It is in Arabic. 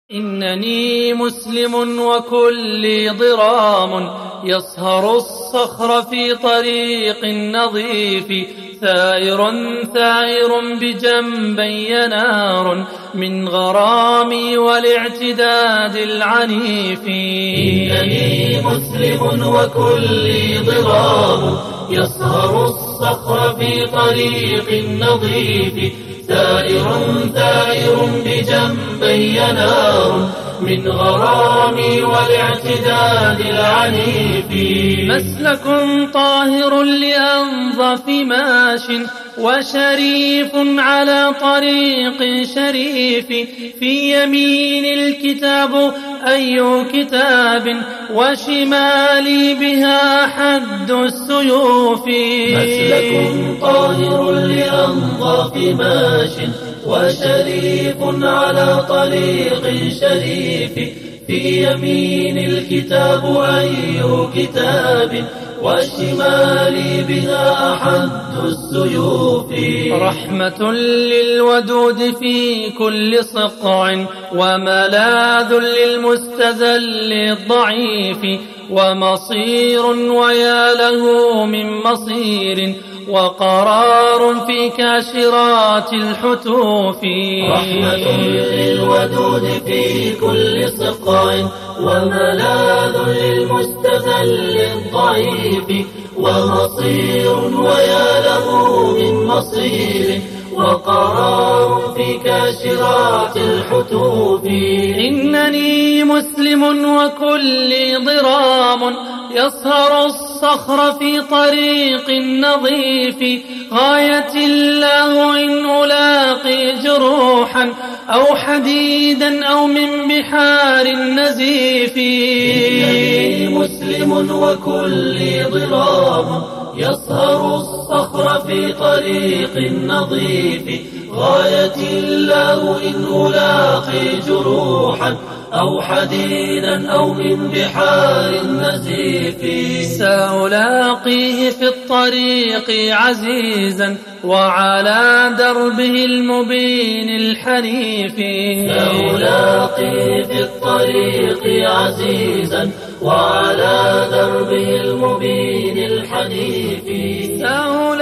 إنني مسلم وكلي ضرام يصهر الصخر في طريق نظيف ثائر بجنبي نار من غرامي والاعتداد العنيف. إنني مسلم وكلي ضرام يصهر الصخر في طريق نظيف ثائر بجنبي نار من غرامي والاعتداد العنيف. مسلك طاهر لأنظف ماش وشريف على طريق شريف في يمين الكتاب أي كتاب وشمالي بها حد السيوف. مسلك طاهر لأنظف ماش وشريف على طريق شريف في يمين الكتاب أي كتاب والشمال بها حد السيوف. رحمة للودود في كل صقع وملاذ للمستذل الضعيف ومصير ويا له من مصير وقرار في كاشرات الحتوف. رحمة للودود في كل صقع وملاذ للمستذل الضعيف ومصير ويا له من مصير وقرار في كاشرات الحتوف. إنني مسلم وكلي ضرام يصهر الصخر في طريق نظيف غاية الله إن ألاقي جروحا أو حديدا أو من بحار النزيف. إنني مسلم وكلي ضرام يصهر الصخر في طريق نظيف غاية الله إن ألاقي جروحا أو حديدا أو من بحار النزيف. سألاقيه في الطريق عزيزا وعلى دربه المبين الحنيف. سألاقيه في الطريق عزيزا وعلى دربه المبين الحنيف.